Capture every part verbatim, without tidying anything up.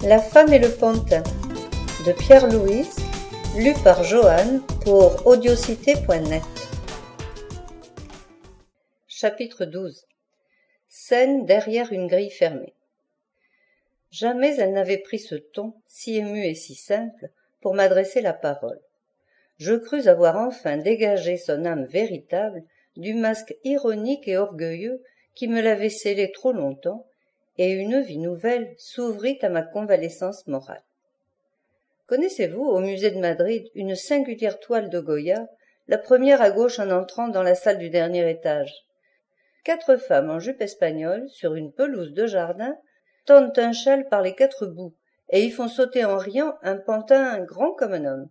La femme et le pantin de Pierre Louys, lu par Joanne pour audiocité point net. Chapitre douze. Scène derrière une grille fermée. Jamais elle n'avait pris ce ton, si ému et si simple, pour m'adresser la parole. Je crus avoir enfin dégagé son âme véritable du masque ironique et orgueilleux qui me l'avait scellé trop longtemps, et une vie nouvelle s'ouvrit à ma convalescence morale. Connaissez-vous, au musée de Madrid, une singulière toile de Goya, la première à gauche en entrant dans la salle du dernier étage? Quatre femmes en jupe espagnole, sur une pelouse de jardin, tendent un châle par les quatre bouts, et y font sauter en riant un pantin grand comme un homme.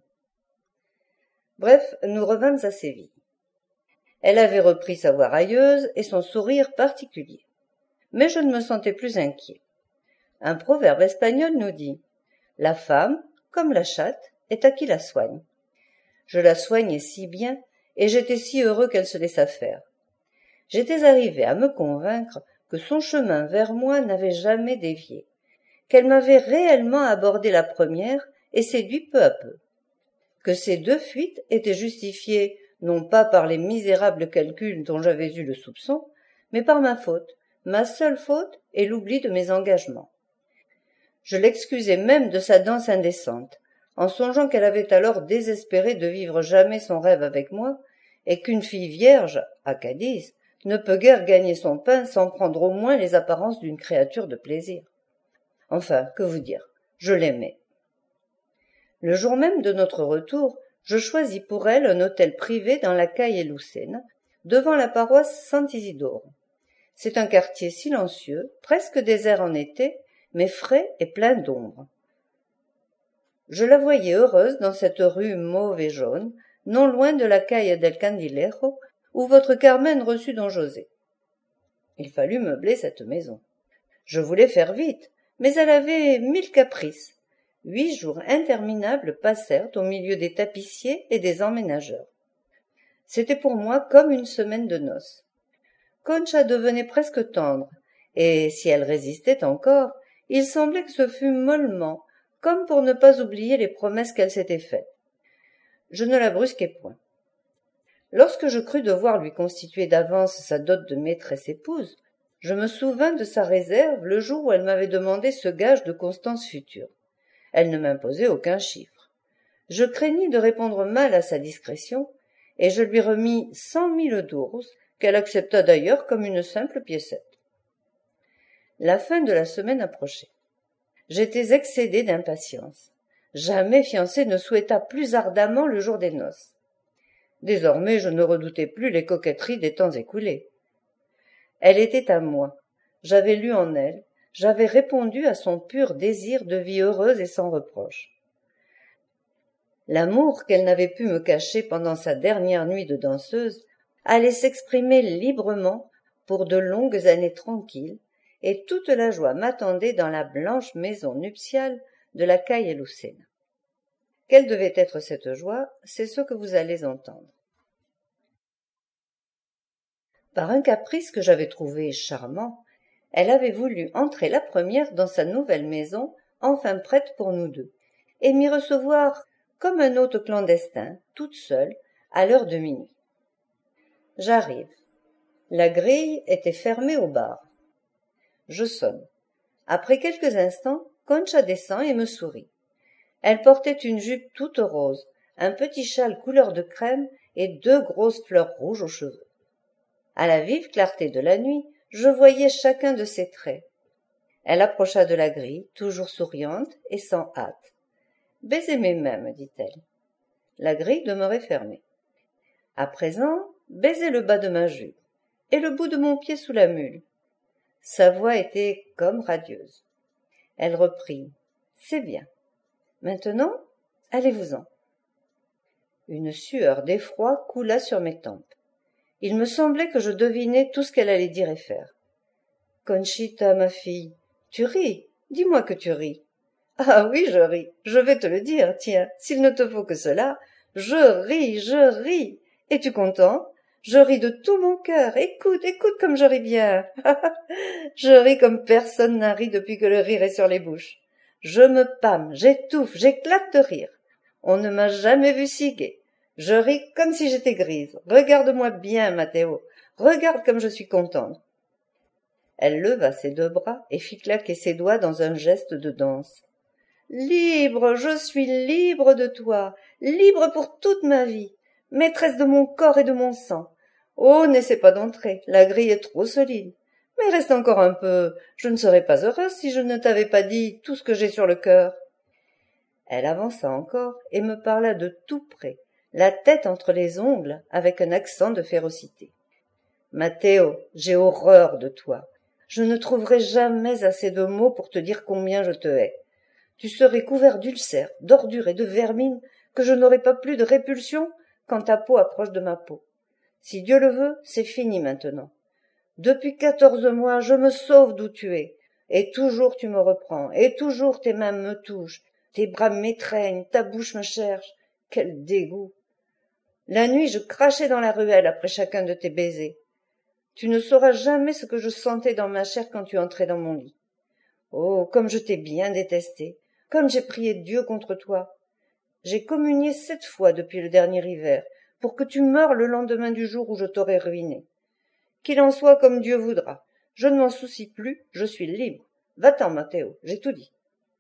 Bref, nous revînmes à Séville. Elle avait repris sa voix railleuse et son sourire particulier. Mais je ne me sentais plus inquiet. Un proverbe espagnol nous dit « La femme, comme la chatte, est à qui la soigne ». Je la soignais si bien, et j'étais si heureux qu'elle se laissa faire. J'étais arrivé à me convaincre que son chemin vers moi n'avait jamais dévié, qu'elle m'avait réellement abordé la première et séduit peu à peu, que ces deux fuites étaient justifiées non pas par les misérables calculs dont j'avais eu le soupçon, mais par ma faute, ma seule faute et l'oubli de mes engagements. Je l'excusai même de sa danse indécente, en songeant qu'elle avait alors désespéré de vivre jamais son rêve avec moi, et qu'une fille vierge, à Cadiz, ne peut guère gagner son pain sans prendre au moins les apparences d'une créature de plaisir. Enfin, que vous dire, je l'aimais. Le jour même de notre retour, je choisis pour elle un hôtel privé dans la calle Lucena, devant la paroisse Sant'Isidore. C'est un quartier silencieux, presque désert en été, mais frais et plein d'ombre. Je la voyais heureuse dans cette rue mauve et jaune, non loin de la calle del Candilejo, où votre Carmen reçut don José. Il fallut meubler cette maison. Je voulais faire vite, mais elle avait mille caprices. Huit jours interminables passèrent au milieu des tapissiers et des emménageurs. C'était pour moi comme une semaine de noces. Concha devenait presque tendre, et si elle résistait encore, il semblait que ce fût mollement, comme pour ne pas oublier les promesses qu'elle s'était faites. Je ne la brusquai point. Lorsque je crus devoir lui constituer d'avance sa dot de maîtresse épouse, je me souvins de sa réserve le jour où elle m'avait demandé ce gage de constance future. Elle ne m'imposait aucun chiffre. Je craignis de répondre mal à sa discrétion, et je lui remis cent mille douros, qu'elle accepta d'ailleurs comme une simple piécette. La fin de la semaine approchait. J'étais excédé d'impatience. Jamais fiancé ne souhaita plus ardemment le jour des noces. Désormais, je ne redoutais plus les coquetteries des temps écoulés. Elle était à moi. J'avais lu en elle, j'avais répondu à son pur désir de vie heureuse et sans reproche. L'amour qu'elle n'avait pu me cacher pendant sa dernière nuit de danseuse allait s'exprimer librement pour de longues années tranquilles, et toute la joie m'attendait dans la blanche maison nuptiale de la calle Lucena. Quelle devait être cette joie, c'est ce que vous allez entendre. Par un caprice que j'avais trouvé charmant, elle avait voulu entrer la première dans sa nouvelle maison, enfin prête pour nous deux, et m'y recevoir comme un hôte clandestin, toute seule, à l'heure de minuit. J'arrive. La grille était fermée au bar. Je sonne. Après quelques instants, Concha descend et me sourit. Elle portait une jupe toute rose, un petit châle couleur de crème et deux grosses fleurs rouges aux cheveux. À la vive clarté de la nuit, je voyais chacun de ses traits. Elle approcha de la grille, toujours souriante et sans hâte. « Baisez mes mains, me dit-elle. » La grille demeurait fermée. « À présent, baisez le bas de ma jupe et le bout de mon pied sous la mule. » Sa voix était comme radieuse. Elle reprit. « C'est bien. Maintenant, allez-vous-en. » Une sueur d'effroi coula sur mes tempes. Il me semblait que je devinais tout ce qu'elle allait dire et faire. « Conchita, ma fille, tu ris. Dis-moi que tu ris. »« Ah oui, je ris. Je vais te le dire. Tiens, s'il ne te faut que cela, je ris, je ris. Es-tu content ? Je ris de tout mon cœur. Écoute, écoute comme je ris bien. Je ris comme personne n'a ri depuis que le rire est sur les bouches. Je me pâme, j'étouffe, j'éclate de rire. On ne m'a jamais vu si gai. Je ris comme si j'étais grise. Regarde-moi bien, Matteo. Regarde comme je suis contente. Elle leva ses deux bras et fit claquer ses doigts dans un geste de danse. Libre, je suis libre de toi, libre pour toute ma vie, maîtresse de mon corps et de mon sang. Oh, n'essaie pas d'entrer, la grille est trop solide. Mais reste encore un peu, je ne serais pas heureuse si je ne t'avais pas dit tout ce que j'ai sur le cœur. Elle avança encore et me parla de tout près, la tête entre les ongles, avec un accent de férocité. Matteo, j'ai horreur de toi. Je ne trouverai jamais assez de mots pour te dire combien je te hais. Tu serais couvert d'ulcères, d'ordures et de vermine, que je n'aurai pas plus de répulsion quand ta peau approche de ma peau. Si Dieu le veut, c'est fini maintenant. Depuis quatorze mois, je me sauve d'où tu es, et toujours tu me reprends, et toujours tes mains me touchent, tes bras m'étreignent, ta bouche me cherche. Quel dégoût! La nuit, je crachais dans la ruelle après chacun de tes baisers. Tu ne sauras jamais ce que je sentais dans ma chair quand tu entrais dans mon lit. Oh, comme je t'ai bien détesté, comme j'ai prié Dieu contre toi. J'ai communié sept fois depuis le dernier hiver, pour que tu meures le lendemain du jour où je t'aurai ruiné. Qu'il en soit comme Dieu voudra. Je ne m'en soucie plus, je suis libre. Va-t'en, Matteo, j'ai tout dit.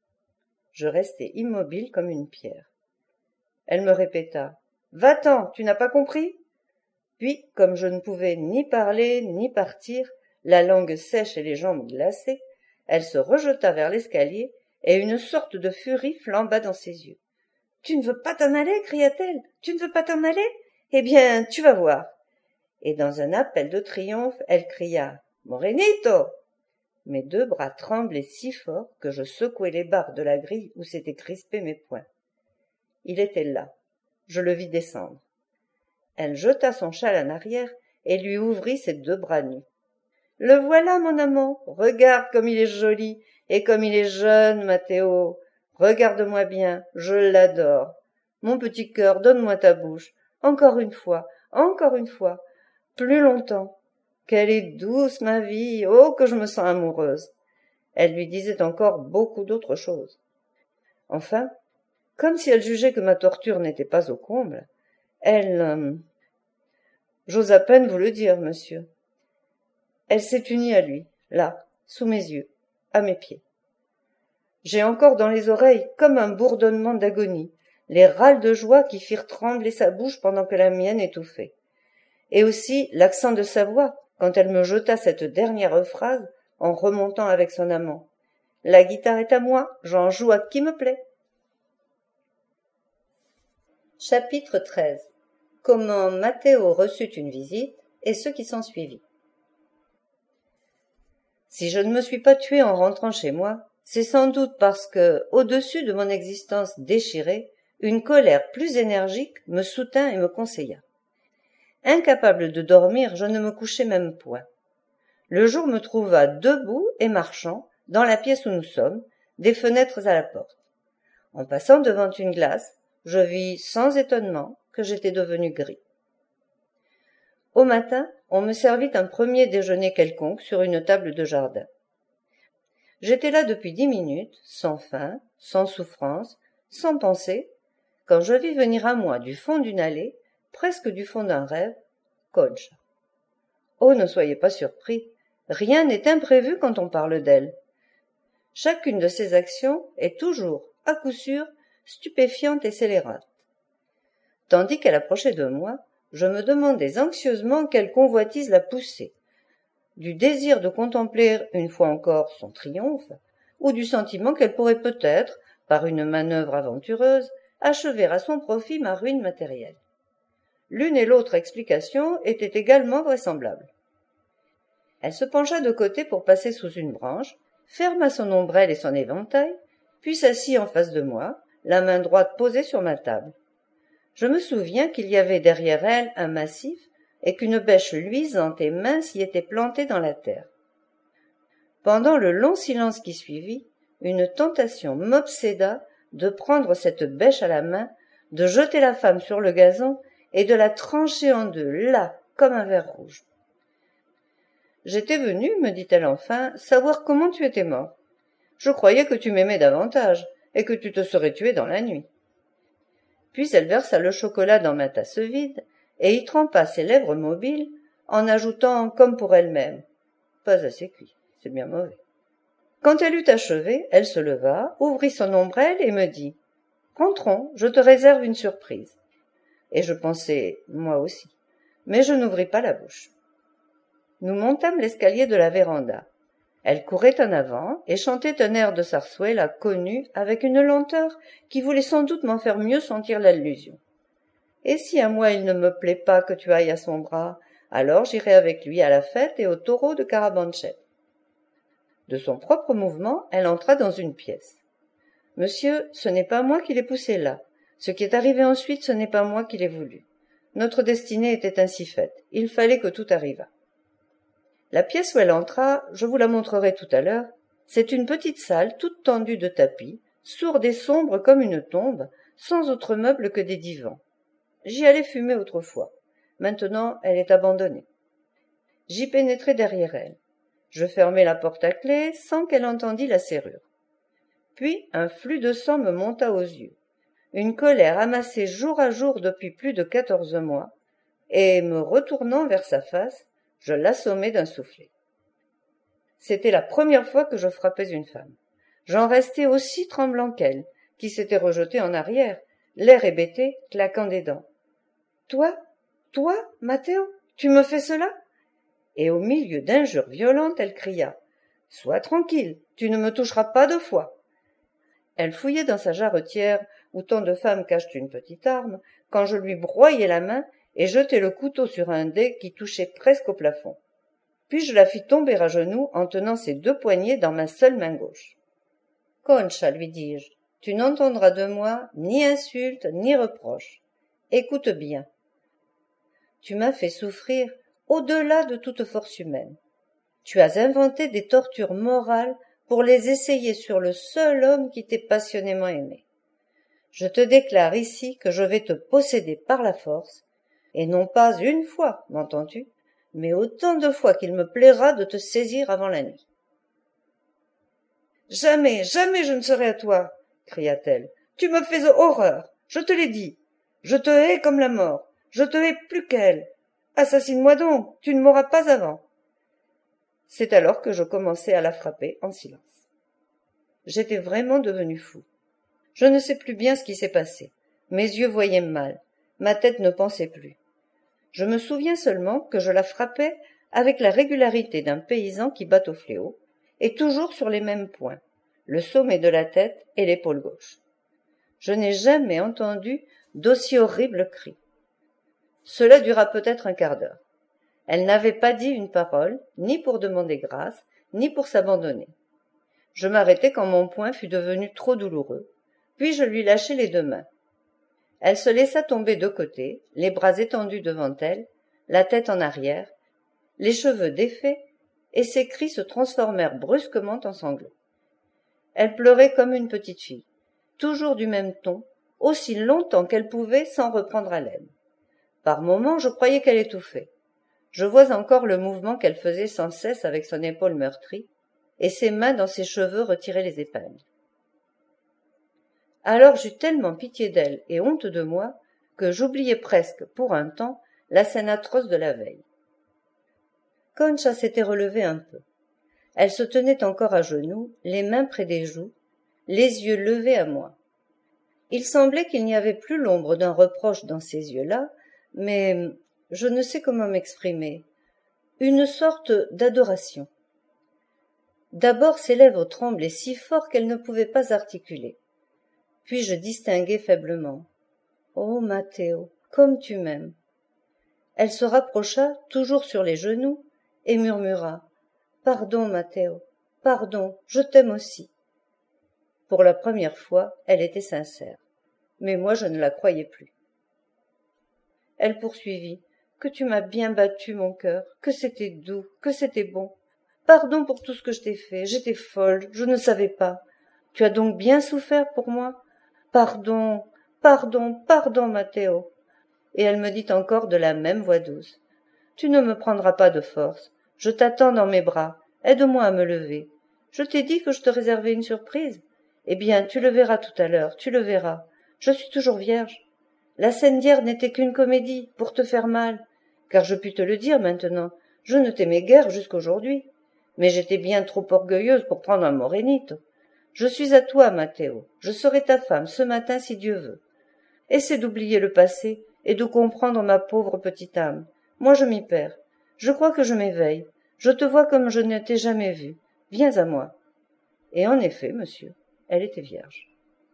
Je restai immobile comme une pierre. Elle me répéta. Va-t'en, tu n'as pas compris? Puis, comme je ne pouvais ni parler ni partir, la langue sèche et les jambes glacées, elle se rejeta vers l'escalier et une sorte de furie flamba dans ses yeux. « Tu ne veux pas t'en aller » cria-t-elle. « Tu ne veux pas t'en aller? Eh bien, tu vas voir. » Et dans un appel de triomphe, elle cria « Morenito !» Mes deux bras tremblaient si fort que je secouai les barres de la grille où s'étaient crispés mes poings. Il était là. Je le vis descendre. Elle jeta son châle en arrière et lui ouvrit ses deux bras nus. « Le voilà, mon amant. Regarde comme il est joli et comme il est jeune, Matteo. Regarde-moi bien, je l'adore. Mon petit cœur, donne-moi ta bouche. Encore une fois, encore une fois. Plus longtemps. Qu'elle est douce, ma vie. Oh, que je me sens amoureuse. » Elle lui disait encore beaucoup d'autres choses. Enfin, comme si elle jugeait que ma torture n'était pas au comble, elle... Euh, j'ose à peine vous le dire, monsieur. Elle s'est unie à lui, là, sous mes yeux, à mes pieds. J'ai encore dans les oreilles comme un bourdonnement d'agonie, les râles de joie qui firent trembler sa bouche pendant que la mienne étouffait. Et aussi l'accent de sa voix quand elle me jeta cette dernière phrase en remontant avec son amant. « La guitare est à moi, j'en joue à qui me plaît. » Chapitre treize. Comment Matteo reçut une visite et ce qui s'ensuivit. Si je ne me suis pas tué en rentrant chez moi, c'est sans doute parce que, au-dessus de mon existence déchirée, une colère plus énergique me soutint et me conseilla. Incapable de dormir, je ne me couchai même point. Le jour me trouva debout et marchant, dans la pièce où nous sommes, des fenêtres à la porte. En passant devant une glace, je vis sans étonnement que j'étais devenu gris. Au matin, on me servit un premier déjeuner quelconque sur une table de jardin. J'étais là depuis dix minutes, sans faim, sans souffrance, sans pensée, quand je vis venir à moi du fond d'une allée, presque du fond d'un rêve, Concha. Oh, ne soyez pas surpris, rien n'est imprévu quand on parle d'elle. Chacune de ses actions est toujours, à coup sûr, stupéfiante et scélérate. Tandis qu'elle approchait de moi, je me demandais anxieusement quelle convoitise la poussait, du désir de contempler une fois encore son triomphe, ou du sentiment qu'elle pourrait peut-être, par une manœuvre aventureuse, achever à son profit ma ruine matérielle. L'une et l'autre explication étaient également vraisemblables. Elle se pencha de côté pour passer sous une branche, ferma son ombrelle et son éventail, puis s'assit en face de moi, la main droite posée sur ma table. Je me souviens qu'il y avait derrière elle un massif et qu'une bêche luisante et mince y était plantée dans la terre. Pendant le long silence qui suivit, une tentation m'obséda de prendre cette bêche à la main, de jeter la femme sur le gazon et de la trancher en deux, là, comme un ver rouge. « J'étais venue, me dit-elle enfin, savoir comment tu étais mort. Je croyais que tu m'aimais davantage, et que tu te serais tué dans la nuit. » Puis elle versa le chocolat dans ma tasse vide, et y trempa ses lèvres mobiles, en ajoutant comme pour elle-même: « Pas assez cuit, c'est bien mauvais. » Quand elle eut achevé, elle se leva, ouvrit son ombrelle et me dit: « Rentrons, je te réserve une surprise. » Et je pensai, moi aussi, mais je n'ouvris pas la bouche. Nous montâmes l'escalier de la véranda. Elle courait en avant et chantait un air de sarsuela connu avec une lenteur qui voulait sans doute m'en faire mieux sentir l'allusion. « Et si à moi il ne me plaît pas que tu ailles à son bras, alors j'irai avec lui à la fête et au taureau de Carabanchel. » De son propre mouvement, elle entra dans une pièce. « Monsieur, ce n'est pas moi qui l'ai poussé là. Ce qui est arrivé ensuite, ce n'est pas moi qui l'ai voulu. Notre destinée était ainsi faite. Il fallait que tout arrivât. » La pièce où elle entra, je vous la montrerai tout à l'heure, c'est une petite salle toute tendue de tapis, sourde et sombre comme une tombe, sans autre meuble que des divans. J'y allais fumer autrefois. Maintenant, elle est abandonnée. J'y pénétrai derrière elle. Je fermai la porte à clé sans qu'elle entendît la serrure. Puis un flux de sang me monta aux yeux. Une colère amassée jour à jour depuis plus de quatorze mois, et, me retournant vers sa face, je l'assommai d'un soufflet. C'était la première fois que je frappais une femme. J'en restai aussi tremblant qu'elle, qui s'était rejetée en arrière, l'air hébété, claquant des dents. « Toi, toi, Matteo, tu me fais cela ?» Et au milieu d'injures violentes, elle cria: « Sois tranquille, tu ne me toucheras pas deux fois. » Elle fouillait dans sa jarretière, où tant de femmes cachent une petite arme, quand je lui broyai la main et jetai le couteau sur un dé qui touchait presque au plafond. Puis je la fis tomber à genoux en tenant ses deux poignets dans ma seule main gauche. « Concha, lui dis-je, tu n'entendras de moi ni insulte ni reproche. Écoute bien. Tu m'as fait souffrir au-delà de toute force humaine. Tu as inventé des tortures morales pour les essayer sur le seul homme qui t'ait passionnément aimé. Je te déclare ici que je vais te posséder par la force, et non pas une fois, m'entends-tu, mais autant de fois qu'il me plaira de te saisir avant la nuit. »« Jamais, jamais je ne serai à toi, cria-t-elle. Tu me fais horreur, je te l'ai dit. Je te hais comme la mort, je te hais plus qu'elle. Assassine-moi donc, tu ne m'auras pas avant. » C'est alors que je commençai à la frapper en silence. J'étais vraiment devenu fou. Je ne sais plus bien ce qui s'est passé. Mes yeux voyaient mal, ma tête ne pensait plus. Je me souviens seulement que je la frappais avec la régularité d'un paysan qui bat au fléau, et toujours sur les mêmes points, le sommet de la tête et l'épaule gauche. Je n'ai jamais entendu d'aussi horribles cris. Cela dura peut-être un quart d'heure. Elle n'avait pas dit une parole, ni pour demander grâce, ni pour s'abandonner. Je m'arrêtai quand mon poing fut devenu trop douloureux, puis je lui lâchai les deux mains. Elle se laissa tomber de côté, les bras étendus devant elle, la tête en arrière, les cheveux défaits, et ses cris se transformèrent brusquement en sanglots. Elle pleurait comme une petite fille, toujours du même ton, aussi longtemps qu'elle pouvait sans reprendre haleine. Par moments, je croyais qu'elle étouffait. Je vois encore le mouvement qu'elle faisait sans cesse avec son épaule meurtrie, et ses mains dans ses cheveux retiraient les épingles. Alors j'eus tellement pitié d'elle et honte de moi que j'oubliai presque, pour un temps, la scène atroce de la veille. Concha s'était relevée un peu. Elle se tenait encore à genoux, les mains près des joues, les yeux levés à moi. Il semblait qu'il n'y avait plus l'ombre d'un reproche dans ces yeux-là, mais je ne sais comment m'exprimer, une sorte d'adoration. D'abord ses lèvres tremblaient si fort qu'elle ne pouvait pas articuler. Puis je distinguai faiblement. « Oh, Matteo, comme tu m'aimes !» Elle se rapprocha, toujours sur les genoux, et murmura. « Pardon, Matteo, pardon, je t'aime aussi. » Pour la première fois, elle était sincère, mais moi je ne la croyais plus. Elle poursuivit. « Que tu m'as bien battu, mon cœur, que c'était doux, que c'était bon. Pardon pour tout ce que je t'ai fait, j'étais folle, je ne savais pas. Tu as donc bien souffert pour moi ? Pardon, pardon, pardon, Matteo. » Et elle me dit encore de la même voix douce. « Tu ne me prendras pas de force. Je t'attends dans mes bras. Aide-moi à me lever. Je t'ai dit que je te réservais une surprise. Eh bien, tu le verras tout à l'heure, tu le verras. Je suis toujours vierge. La scène d'hier n'était qu'une comédie, pour te faire mal. Car je puis te le dire maintenant, je ne t'aimais guère jusqu'aujourd'hui. Mais j'étais bien trop orgueilleuse pour prendre un morénito. Je suis à toi, Matteo. Je serai ta femme ce matin si Dieu veut. Essaie d'oublier le passé et de comprendre ma pauvre petite âme. Moi je m'y perds. Je crois que je m'éveille. Je te vois comme je ne t'ai jamais vu. Viens à moi. Et en effet, monsieur, elle était vierge.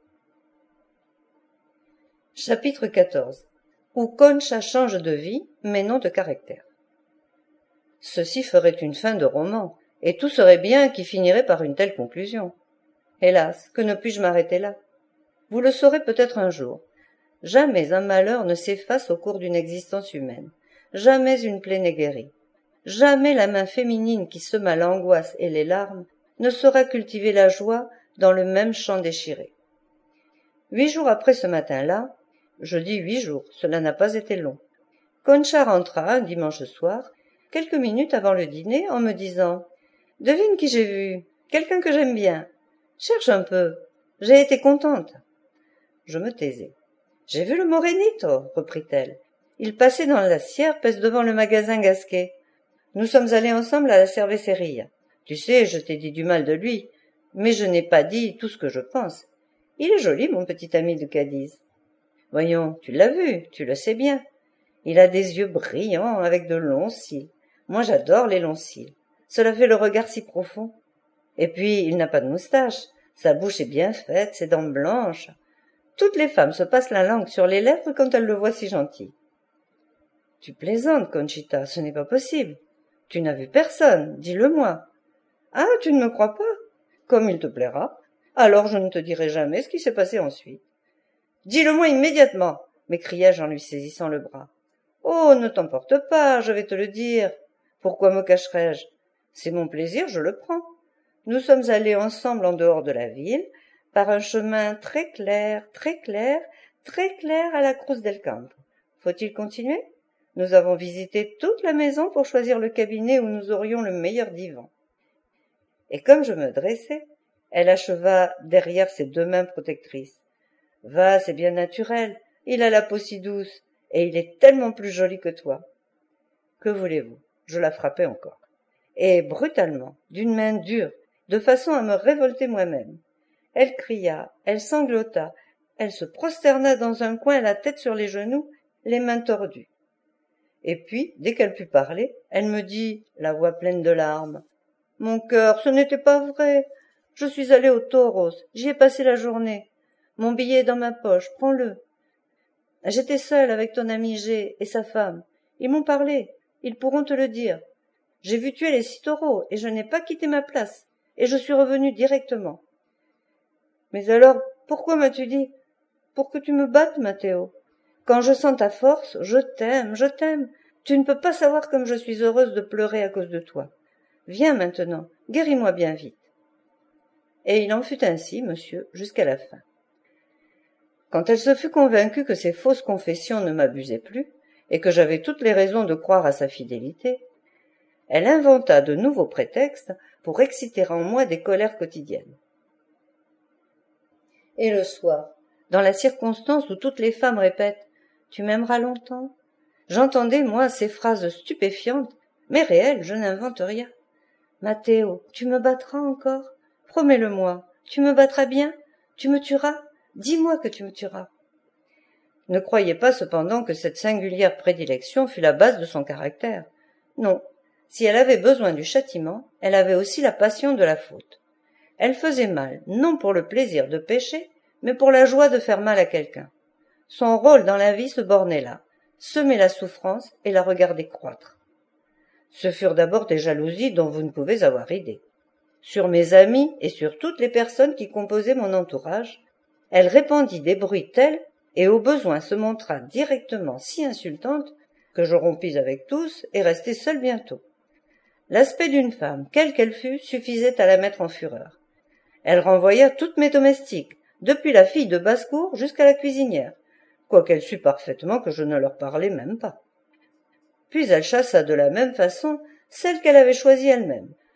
Chapitre quatorze. Où Concha change de vie, mais non de caractère. Ceci ferait une fin de roman, et tout serait bien qui finirait par une telle conclusion. Hélas, que ne puis-je m'arrêter là? Vous le saurez peut-être un jour. Jamais un malheur ne s'efface au cours d'une existence humaine. Jamais une plaie n'est guérie. Jamais la main féminine qui sema l'angoisse et les larmes ne saura cultiver la joie dans le même champ déchiré. Huit jours après ce matin-là, je dis huit jours, cela n'a pas été long, Concha rentra un dimanche soir, quelques minutes avant le dîner, en me disant « Devine qui j'ai vu, quelqu'un que j'aime bien. Cherche un peu. J'ai été contente. » Je me taisai. « J'ai vu le Morénito, reprit-elle. Il passait dans la Sierpes devant le magasin Gasquet. Nous sommes allés ensemble à la cerveceria. Tu sais, je t'ai dit du mal de lui, mais je n'ai pas dit tout ce que je pense. Il est joli, mon petit ami de Cadiz. Voyons, tu l'as vu, tu le sais bien. Il a des yeux brillants avec de longs cils. Moi, j'adore les longs cils. Cela fait le regard si profond. Et puis, il n'a pas de moustache. Sa bouche est bien faite, ses dents blanches. Toutes les femmes se passent la langue sur les lèvres quand elles le voient si gentil. Tu plaisantes, Conchita, ce n'est pas possible. Tu n'as vu personne, dis-le-moi. Ah, tu ne me crois pas? Comme il te plaira. Alors je ne te dirai jamais ce qui s'est passé ensuite. Dis-le-moi immédiatement, m'écriai-je en lui saisissant le bras. Oh, ne t'emporte pas, je vais te le dire. Pourquoi me cacherais-je? C'est mon plaisir, je le prends. Nous sommes allés ensemble en dehors de la ville, par un chemin très clair, très clair, très clair à la Cruz del Campo. Faut-il continuer? Nous avons visité toute la maison pour choisir le cabinet où nous aurions le meilleur divan. Et comme je me dressais, elle acheva derrière ses deux mains protectrices. Va, c'est bien naturel, il a la peau si douce, et il est tellement plus joli que toi. Que voulez-vous? Je la frappai encore. Et brutalement, d'une main dure, de façon à me révolter moi-même. Elle cria, elle sanglota, elle se prosterna dans un coin, la tête sur les genoux, les mains tordues. Et puis, dès qu'elle put parler, elle me dit, la voix pleine de larmes, « Mon cœur, ce n'était pas vrai. Je suis allée au Toros, j'y ai passé la journée. Mon billet est dans ma poche, prends-le. J'étais seule avec ton ami G et sa femme. Ils m'ont parlé, ils pourront te le dire. J'ai vu tuer les six taureaux et je n'ai pas quitté ma place, et je suis revenue directement. Mais alors, pourquoi m'as-tu dit? Pour que tu me battes, Matteo. Quand je sens ta force, je t'aime, je t'aime. Tu ne peux pas savoir comme je suis heureuse de pleurer à cause de toi. Viens maintenant, guéris-moi bien vite. » Et il en fut ainsi, monsieur, jusqu'à la fin. Quand elle se fut convaincue que ces fausses confessions ne m'abusaient plus, et que j'avais toutes les raisons de croire à sa fidélité, elle inventa de nouveaux prétextes pour exciter en moi des colères quotidiennes. Et le soir, dans la circonstance où toutes les femmes répètent « Tu m'aimeras longtemps ?» j'entendais, moi, ces phrases stupéfiantes, mais réelles, je n'invente rien. « Matteo, tu me battras encore? Promets-le-moi. Tu me battras bien? Tu me tueras? Dis-moi que tu me tueras. » Ne croyez pas cependant que cette singulière prédilection fût la base de son caractère. Non, si elle avait besoin du châtiment, elle avait aussi la passion de la faute. Elle faisait mal, non pour le plaisir de pécher, mais pour la joie de faire mal à quelqu'un. Son rôle dans la vie se bornait là, semer la souffrance et la regarder croître. Ce furent d'abord des jalousies dont vous ne pouvez avoir idée. Sur mes amis et sur toutes les personnes qui composaient mon entourage, elle répandit des bruits tels et au besoin se montra directement si insultante que je rompis avec tous et restai seul bientôt. L'aspect d'une femme, quelle qu'elle fût, suffisait à la mettre en fureur. Elle renvoya toutes mes domestiques, depuis la fille de basse-cour jusqu'à la cuisinière, quoiqu'elle sût parfaitement que je ne leur parlais même pas. Puis elle chassa de la même façon celle qu'elle avait choisie elle-même.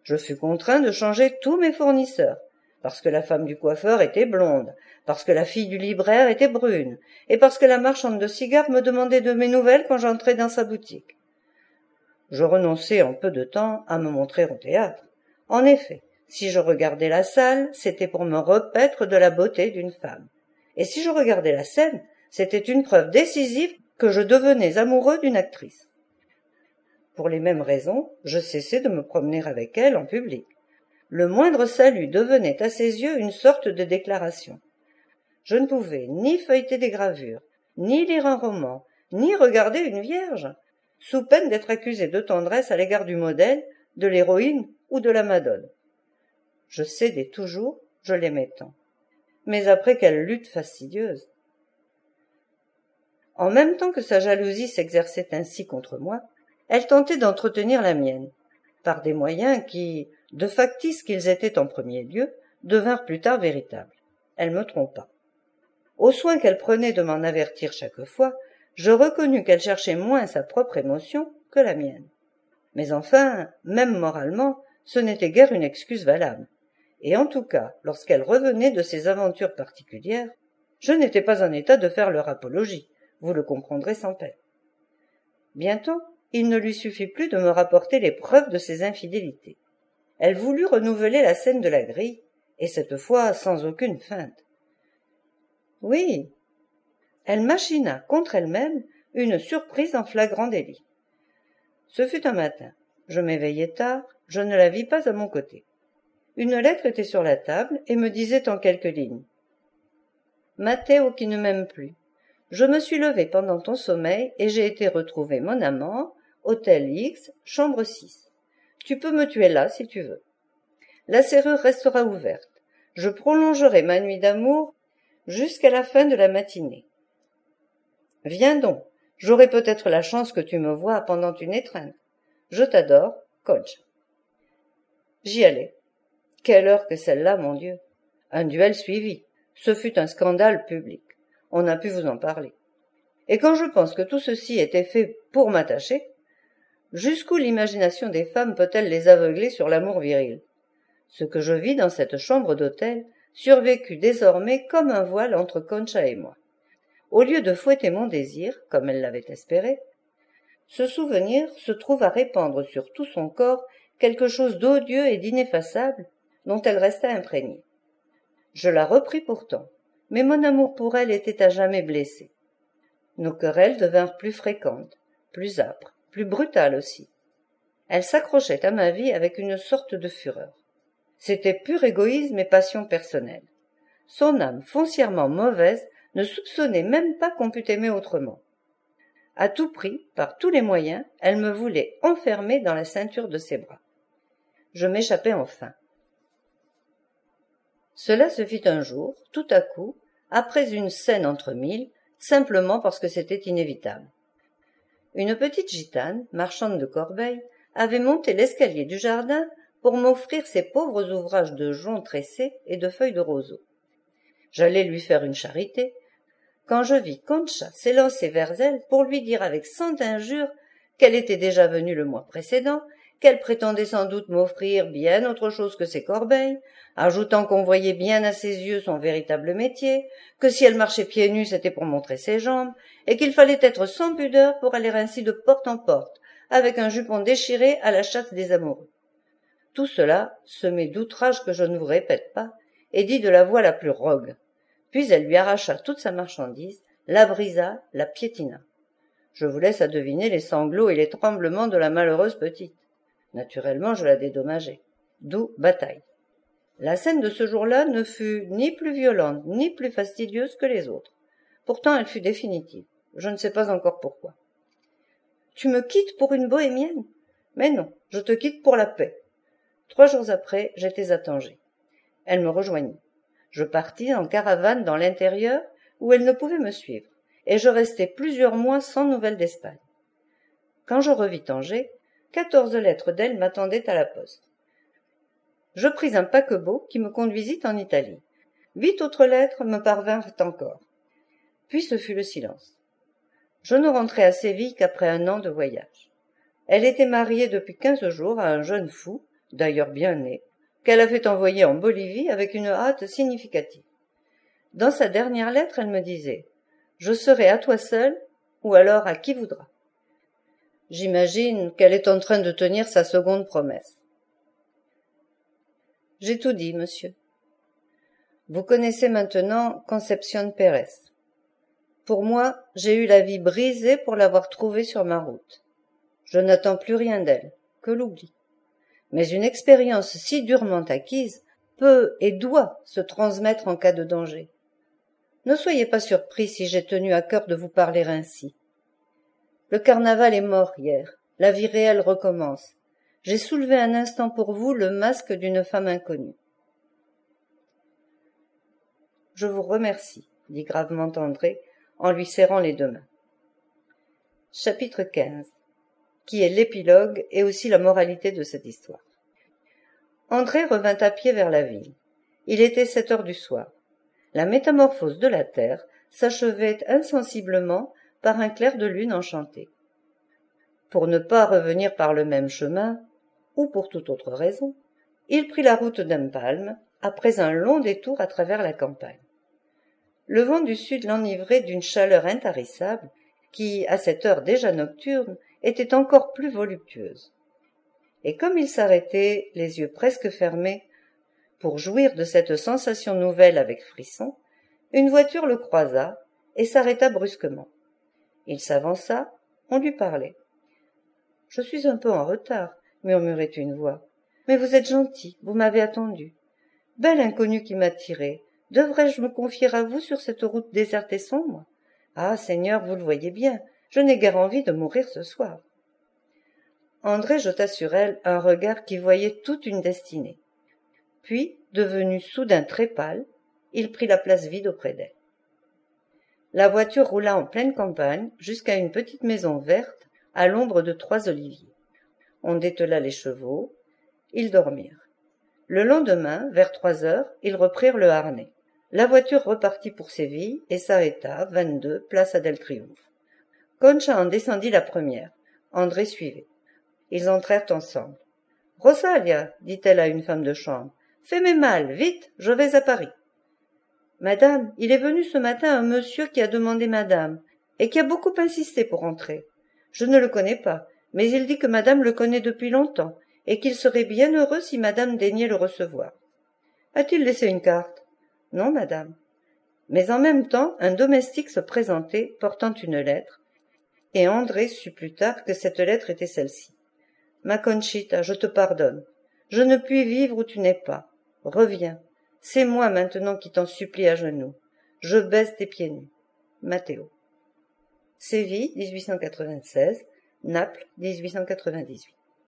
Je fus contraint de changer tous mes fournisseurs, parce que la femme du coiffeur était blonde, parce que la fille du libraire était brune, et parce que la marchande de cigares me demandait de mes nouvelles quand j'entrais dans sa boutique. Je renonçai en peu de temps à me montrer au théâtre. En effet, si je regardais la salle, c'était pour me repaître de la beauté d'une femme. Et si je regardais la scène, c'était une preuve décisive que je devenais amoureux d'une actrice. Pour les mêmes raisons, je cessai de me promener avec elle en public. Le moindre salut devenait à ses yeux une sorte de déclaration. Je ne pouvais ni feuilleter des gravures, ni lire un roman, ni regarder une vierge, sous peine d'être accusé de tendresse à l'égard du modèle, de l'héroïne ou de la Madone. Je cédais toujours, je l'aimais tant. Mais après quelle lutte fastidieuse! En même temps que sa jalousie s'exerçait ainsi contre moi, elle tentait d'entretenir la mienne, par des moyens qui, de factices qu'ils étaient en premier lieu, devinrent plus tard véritables. Elle me trompa. Au soin qu'elle prenait de m'en avertir chaque fois, je reconnus qu'elle cherchait moins sa propre émotion que la mienne. Mais enfin, même moralement, ce n'était guère une excuse valable. Et en tout cas, lorsqu'elle revenait de ses aventures particulières, je n'étais pas en état de faire leur apologie, vous le comprendrez sans peine. Bientôt, il ne lui suffit plus de me rapporter les preuves de ses infidélités. Elle voulut renouveler la scène de la grille, et cette fois sans aucune feinte. Oui, elle machina contre elle-même une surprise en flagrant délit. Ce fut un matin. Je m'éveillai tard, je ne la vis pas à mon côté. Une lettre était sur la table et me disait en quelques lignes. « Mathéo qui ne m'aime plus. Je me suis levé pendant ton sommeil et j'ai été retrouver mon amant, hôtel X, chambre six. Tu peux me tuer là si tu veux. La serrure restera ouverte. Je prolongerai ma nuit d'amour jusqu'à la fin de la matinée. Viens donc, j'aurai peut-être la chance que tu me voies pendant une étreinte. Je t'adore, Concha. » J'y allai. Quelle heure que celle-là, mon Dieu! Un duel suivi. Ce fut un scandale public. On a pu vous en parler. Et quand je pense que tout ceci était fait pour m'attacher, jusqu'où l'imagination des femmes peut-elle les aveugler sur l'amour viril? Ce que je vis dans cette chambre d'hôtel survécut désormais comme un voile entre Concha et moi. Au lieu de fouetter mon désir, comme elle l'avait espéré, ce souvenir se trouva répandre sur tout son corps quelque chose d'odieux et d'ineffaçable dont elle resta imprégnée. Je la repris pourtant, mais mon amour pour elle était à jamais blessé. Nos querelles devinrent plus fréquentes, plus âpres, plus brutales aussi. Elle s'accrochait à ma vie avec une sorte de fureur. C'était pur égoïsme et passion personnelle. Son âme foncièrement mauvaise ne soupçonnait même pas qu'on pût aimer autrement. À tout prix, par tous les moyens, elle me voulait enfermer dans la ceinture de ses bras. Je m'échappai enfin. Cela se fit un jour, tout à coup, après une scène entre mille, simplement parce que c'était inévitable. Une petite gitane, marchande de corbeilles, avait monté l'escalier du jardin pour m'offrir ses pauvres ouvrages de joncs tressés et de feuilles de roseau. J'allais lui faire une charité, quand je vis Concha s'élancer vers elle pour lui dire avec cent injures qu'elle était déjà venue le mois précédent, qu'elle prétendait sans doute m'offrir bien autre chose que ses corbeilles, ajoutant qu'on voyait bien à ses yeux son véritable métier, que si elle marchait pieds nus c'était pour montrer ses jambes, et qu'il fallait être sans pudeur pour aller ainsi de porte en porte, avec un jupon déchiré à la chasse des amoureux. Tout cela, semé d'outrages que je ne vous répète pas, et dit de la voix la plus rogue. Puis elle lui arracha toute sa marchandise, la brisa, la piétina. Je vous laisse à deviner les sanglots et les tremblements de la malheureuse petite. Naturellement, je la dédommageai. D'où bataille. La scène de ce jour-là ne fut ni plus violente, ni plus fastidieuse que les autres. Pourtant, elle fut définitive. Je ne sais pas encore pourquoi. « Tu me quittes pour une bohémienne ? Mais non, je te quitte pour la paix. » Trois jours après, j'étais à Tanger. Elle me rejoignit. Je partis en caravane dans l'intérieur où elle ne pouvait me suivre, et je restai plusieurs mois sans nouvelles d'Espagne. Quand je revis Tanger, quatorze lettres d'elle m'attendaient à la poste. Je pris un paquebot qui me conduisit en Italie. Huit autres lettres me parvinrent encore. Puis ce fut le silence. Je ne rentrai à Séville qu'après un an de voyage. Elle était mariée depuis quinze jours à un jeune fou, d'ailleurs bien née, qu'elle avait envoyé en Bolivie avec une hâte significative. Dans sa dernière lettre, elle me disait « Je serai à toi seule ou alors à qui voudra ». J'imagine qu'elle est en train de tenir sa seconde promesse. J'ai tout dit, monsieur. Vous connaissez maintenant Concepción Pérez. Pour moi, j'ai eu la vie brisée pour l'avoir trouvée sur ma route. Je n'attends plus rien d'elle, que l'oubli. Mais une expérience si durement acquise peut et doit se transmettre en cas de danger. Ne soyez pas surpris si j'ai tenu à cœur de vous parler ainsi. Le carnaval est mort hier, la vie réelle recommence. J'ai soulevé un instant pour vous le masque d'une femme inconnue. Je vous remercie, dit gravement André, en lui serrant les deux mains. Chapitre quinze, qui est l'épilogue et aussi la moralité de cette histoire. André revint à pied vers la ville. Il était sept heures du soir. La métamorphose de la terre s'achevait insensiblement par un clair de lune enchanté. Pour ne pas revenir par le même chemin, ou pour toute autre raison, il prit la route d'Empalme, après un long détour à travers la campagne. Le vent du sud l'enivrait d'une chaleur intarissable qui, à cette heure déjà nocturne, était encore plus voluptueuse. Et comme il s'arrêtait, les yeux presque fermés, pour jouir de cette sensation nouvelle avec frisson, une voiture le croisa et s'arrêta brusquement. Il s'avança, on lui parlait. « Je suis un peu en retard, » murmurait une voix. « Mais vous êtes gentil, vous m'avez attendu. Belle inconnue qui m'attirait, devrais-je me confier à vous sur cette route déserte et sombre? Ah, Seigneur, vous le voyez bien, je n'ai guère envie de mourir ce soir. » André jeta sur elle un regard qui voyait toute une destinée. Puis, devenu soudain très pâle, il prit la place vide auprès d'elle. La voiture roula en pleine campagne jusqu'à une petite maison verte à l'ombre de trois oliviers. On détela les chevaux, ils dormirent. Le lendemain, vers trois heures, ils reprirent le harnais. La voiture repartit pour Séville et s'arrêta, vingt-deux, place Adel Triomphe. Concha en descendit la première. André suivait. Ils entrèrent ensemble. « Rosalia, dit-elle à une femme de chambre, fais mes malles, vite, je vais à Paris. »« Madame, il est venu ce matin un monsieur qui a demandé madame, et qui a beaucoup insisté pour entrer. Je ne le connais pas, mais il dit que madame le connaît depuis longtemps, et qu'il serait bien heureux si madame daignait le recevoir. A-t-il laissé une carte? Non, madame. Mais en même temps, un domestique se présentait, portant une lettre, et André sut plus tard que cette lettre était celle-ci. Ma Conchita, je te pardonne. Je ne puis vivre où tu n'es pas. Reviens. C'est moi maintenant qui t'en supplie à genoux. Je baise tes pieds nus. Matteo. Séville, dix-huit cent quatre-vingt-seize, Naples, dix-huit cent quatre-vingt-dix-huit.